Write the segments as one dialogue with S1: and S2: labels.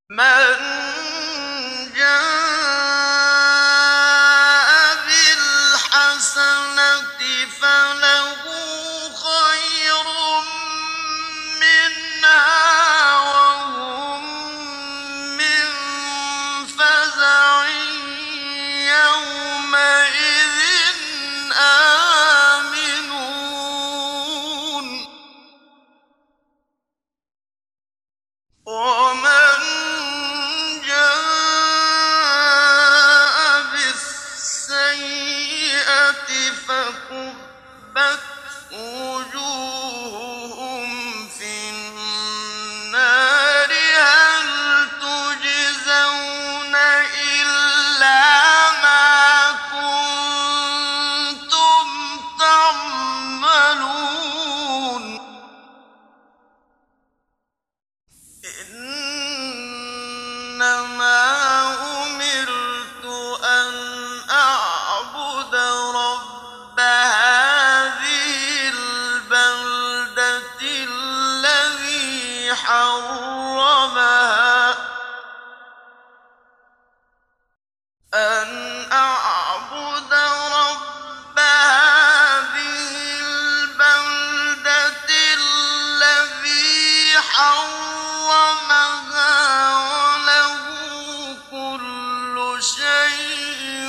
S1: من جاء بالحسنة فله خير منها وهم من فزع يومئذ آمنون ومن جاء بالسيئة فكبت وجوههم في النار هل تجزون إلا ما كنتم تعملون إنما أمرت أن أعبد رب هذه البلدة الذي حرمها أن أعبد رب هذه البلدة الذي حرمها وله كل شيء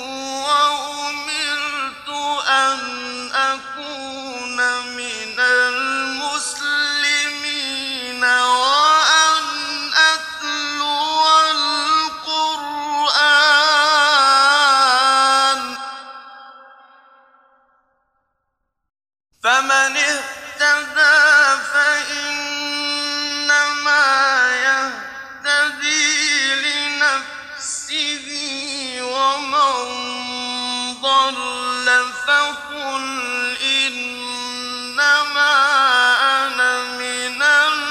S1: وأمرت أن أكون من المسلمين وأن أتلو القرآن فمن اهتدى فإنما يهتدي لنفسه ومن ضل فقل إنما أنا من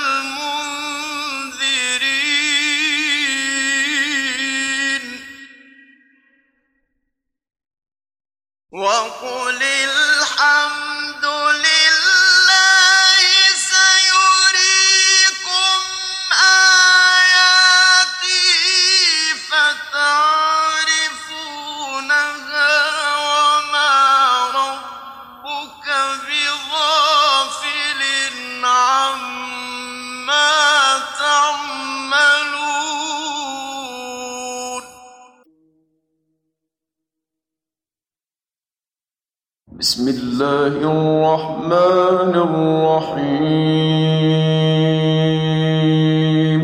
S1: المنذرين وقل الحمد لله سيريكم آياته فتعرفونها وما ربك بغافل عما تعملون
S2: بسم الله الرحمن الرحيم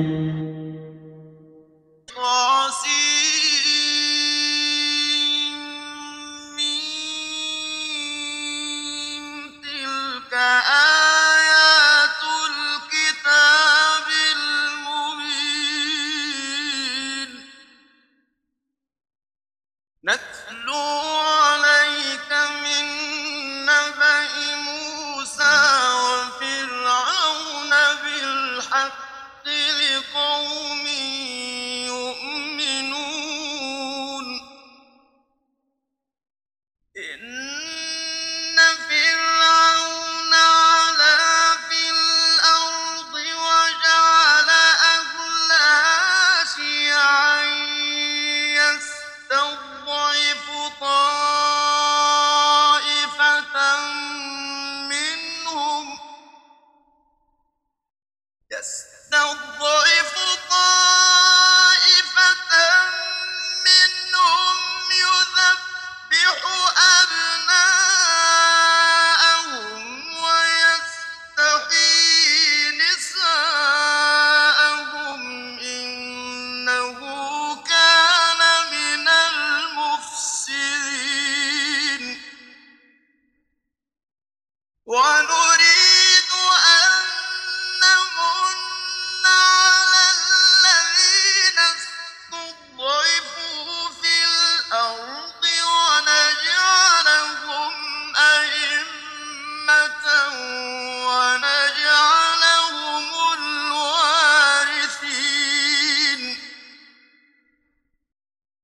S1: تلك آيات الكتاب المبين نتلو عليك من نبأ موسى وفرعون بالحق لقوم يؤمنون إن فرعون علا في الأرض وجعل أهلها شيعا يستضعف طائفة منهم يذبح أبناءهم ويستحيي نساءهم إنه كان من المفسدين